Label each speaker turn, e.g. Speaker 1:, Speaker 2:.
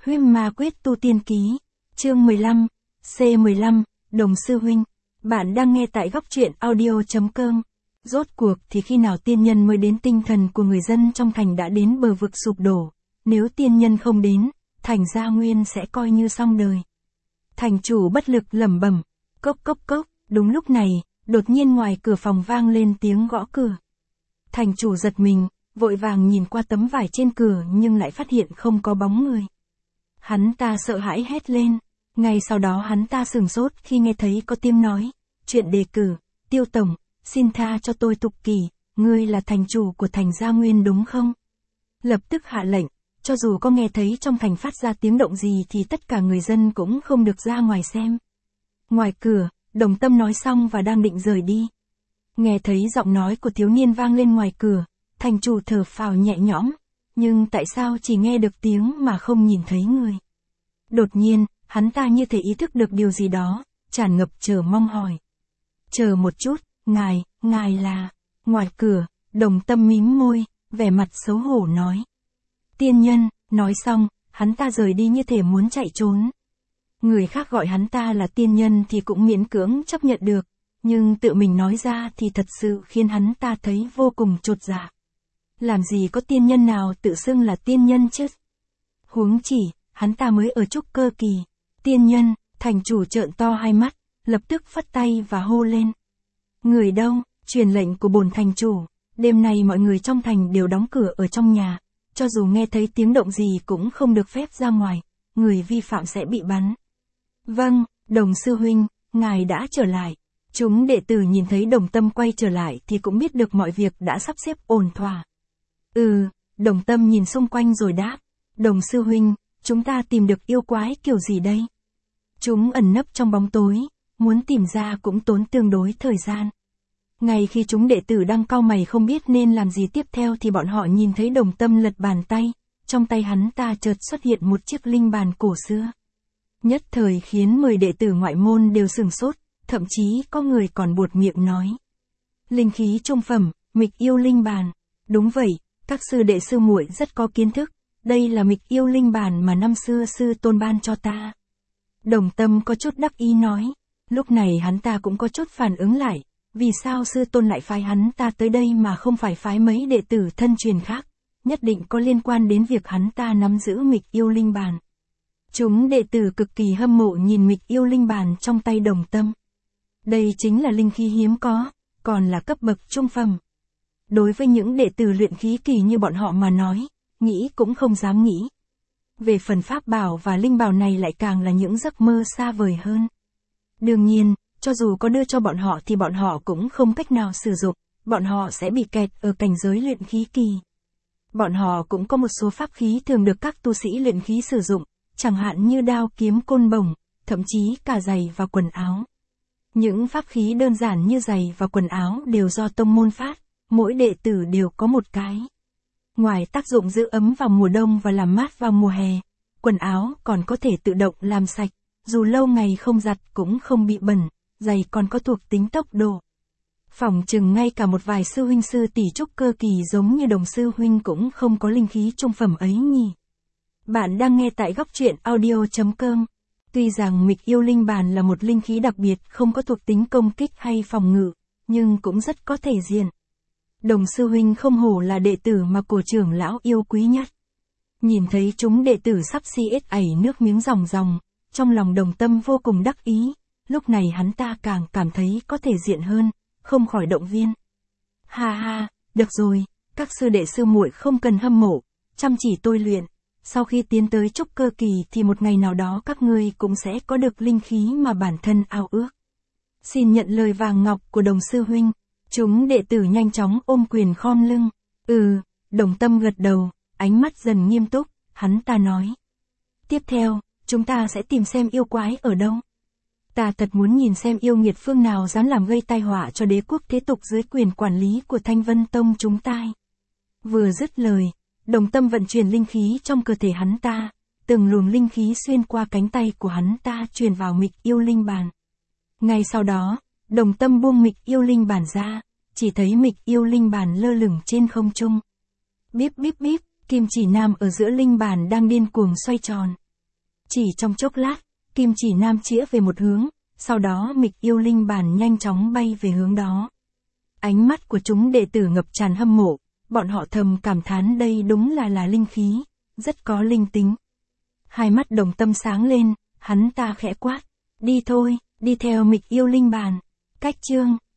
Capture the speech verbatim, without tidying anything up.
Speaker 1: Huyết Ma Quyết Tu Tiên Ký, chương mười lăm, C mười lăm, Đồng Sư Huynh. Bạn đang nghe tại góc truyện audio.com. Rốt cuộc thì khi nào tiên nhân mới đến, tinh thần của người dân trong thành đã đến bờ vực sụp đổ. Nếu tiên nhân không đến, thành Gia Nguyên sẽ coi như xong đời. Thành chủ bất lực lẩm bẩm, cốc cốc cốc. Đúng lúc này, đột nhiên ngoài cửa phòng vang lên tiếng gõ cửa. Thành chủ giật mình, vội vàng nhìn qua tấm vải trên cửa nhưng lại phát hiện không có bóng người. Hắn ta sợ hãi hét lên, ngay sau đó hắn ta sửng sốt khi nghe thấy có tiếng nói, chuyện đề cử, Tiêu Tổng, xin tha cho tôi Tục Kỳ, ngươi là thành chủ của thành Gia Nguyên đúng không? Lập tức hạ lệnh, cho dù có nghe thấy trong thành phát ra tiếng động gì thì tất cả người dân cũng không được ra ngoài xem. Ngoài cửa, Đồng Tâm nói xong và đang định rời đi. Nghe thấy giọng nói của thiếu niên vang lên ngoài cửa, thành chủ thở phào nhẹ nhõm, nhưng tại sao chỉ nghe được tiếng mà không nhìn thấy người? Đột nhiên, hắn ta như thể ý thức được điều gì đó, tràn ngập chờ mong hỏi. Chờ một chút, ngài, ngài là... Ngoài cửa, Đồng Tâm mím môi, vẻ mặt xấu hổ nói. Tiên nhân, nói xong, hắn ta rời đi như thể muốn chạy trốn. Người khác gọi hắn ta là tiên nhân thì cũng miễn cưỡng chấp nhận được, nhưng tự mình nói ra thì thật sự khiến hắn ta thấy vô cùng chột dạ. Làm gì có tiên nhân nào tự xưng là tiên nhân chứ? Huống chỉ, hắn ta mới ở trúc cơ kỳ. Tiên nhân, thành chủ trợn to hai mắt, lập tức phất tay và hô lên. Người đâu, truyền lệnh của bổn thành chủ, đêm nay mọi người trong thành đều đóng cửa ở trong nhà, cho dù nghe thấy tiếng động gì cũng không được phép ra ngoài, người vi phạm sẽ bị bắn. Vâng, Đồng Sư Huynh, ngài đã trở lại. Chúng đệ tử nhìn thấy Đồng Tâm quay trở lại thì cũng biết được mọi việc đã sắp xếp ổn thỏa. Ừ, Đồng Tâm nhìn xung quanh rồi đáp. Đồng Sư Huynh, chúng ta tìm được yêu quái kiểu gì đây? Chúng ẩn nấp trong bóng tối, muốn tìm ra cũng tốn tương đối thời gian. Ngay khi chúng đệ tử đang cau mày không biết nên làm gì tiếp theo thì bọn họ nhìn thấy Đồng Tâm lật bàn tay, trong tay hắn ta chợt xuất hiện một chiếc linh bàn cổ xưa. Nhất thời khiến mười đệ tử ngoại môn đều sửng sốt, thậm chí có người còn buột miệng nói. Linh khí trung phẩm, Mịch Yêu Linh Bàn. Đúng vậy, các sư đệ sư muội rất có kiến thức, đây là Mịch Yêu Linh Bàn mà năm xưa sư tôn ban cho ta. Đồng Tâm có chút đắc ý nói, lúc này hắn ta cũng có chút phản ứng lại, vì sao sư tôn lại phái hắn ta tới đây mà không phải phái mấy đệ tử thân truyền khác, nhất định có liên quan đến việc hắn ta nắm giữ Mịch Yêu Linh Bàn. Chúng đệ tử cực kỳ hâm mộ nhìn Mịch Yêu Linh Bàn trong tay Đồng Tâm. Đây chính là linh khí hiếm có, còn là cấp bậc trung phẩm. Đối với những đệ tử luyện khí kỳ như bọn họ mà nói, nghĩ cũng không dám nghĩ. Về phần pháp bảo và linh bảo này lại càng là những giấc mơ xa vời hơn. Đương nhiên, cho dù có đưa cho bọn họ thì bọn họ cũng không cách nào sử dụng, bọn họ sẽ bị kẹt ở cảnh giới luyện khí kỳ. Bọn họ cũng có một số pháp khí thường được các tu sĩ luyện khí sử dụng, chẳng hạn như đao kiếm côn bổng, thậm chí cả giày và quần áo. Những pháp khí đơn giản như giày và quần áo đều do tông môn phát, mỗi đệ tử đều có một cái. Ngoài tác dụng giữ ấm vào mùa đông và làm mát vào mùa hè, quần áo còn có thể tự động làm sạch, dù lâu ngày không giặt cũng không bị bẩn, giày còn có thuộc tính tốc độ. Phỏng chừng ngay cả một vài sư huynh sư tỷ trúc cơ kỳ giống như Đồng Sư Huynh cũng không có linh khí trung phẩm ấy nhỉ. Bạn đang nghe tại góc truyện audio.com. Tuy rằng Mịch Yêu Linh Bàn là một linh khí đặc biệt không có thuộc tính công kích hay phòng ngự, nhưng cũng rất có thể diện. Đồng Sư Huynh không hổ là đệ tử mà cổ trưởng lão yêu quý nhất. Nhìn thấy chúng đệ tử sắp si ết ảy nước miếng ròng ròng, trong lòng Đồng Tâm vô cùng đắc ý, lúc này hắn ta càng cảm thấy có thể diện hơn, không khỏi động viên. Ha ha, được rồi, các sư đệ sư muội không cần hâm mộ, chăm chỉ tôi luyện. Sau khi tiến tới trúc cơ kỳ thì một ngày nào đó các ngươi cũng sẽ có được linh khí mà bản thân ao ước. Xin nhận lời vàng ngọc của Đồng Sư Huynh. Chúng đệ tử nhanh chóng ôm quyền khom lưng. Ừ, Đồng Tâm gật đầu, ánh mắt dần nghiêm túc, hắn ta nói. Tiếp theo, chúng ta sẽ tìm xem yêu quái ở đâu. Ta thật muốn nhìn xem yêu nghiệt phương nào dám làm gây tai họa cho đế quốc thế tục dưới quyền quản lý của Thanh Vân Tông chúng ta. Vừa dứt lời, Đồng Tâm vận chuyển linh khí trong cơ thể hắn ta, từng luồng linh khí xuyên qua cánh tay của hắn ta truyền vào Mịch Yêu Linh Bàn. Ngay sau đó, Đồng Tâm buông Mịch Yêu Linh Bàn ra, chỉ thấy Mịch Yêu Linh Bàn lơ lửng trên không trung. Bíp bíp bíp, kim chỉ nam ở giữa linh bàn đang điên cuồng xoay tròn, Chỉ trong chốc lát, kim chỉ nam chĩa về một hướng, sau đó mịch yêu linh bản nhanh chóng bay về hướng đó. Ánh mắt của chúng đệ tử ngập tràn hâm mộ, bọn họ thầm cảm thán đây đúng là là linh khí, rất có linh tính. Hai mắt Đồng Tâm sáng lên, hắn ta khẽ quát, đi thôi, đi theo mịch yêu linh bản. Cách chương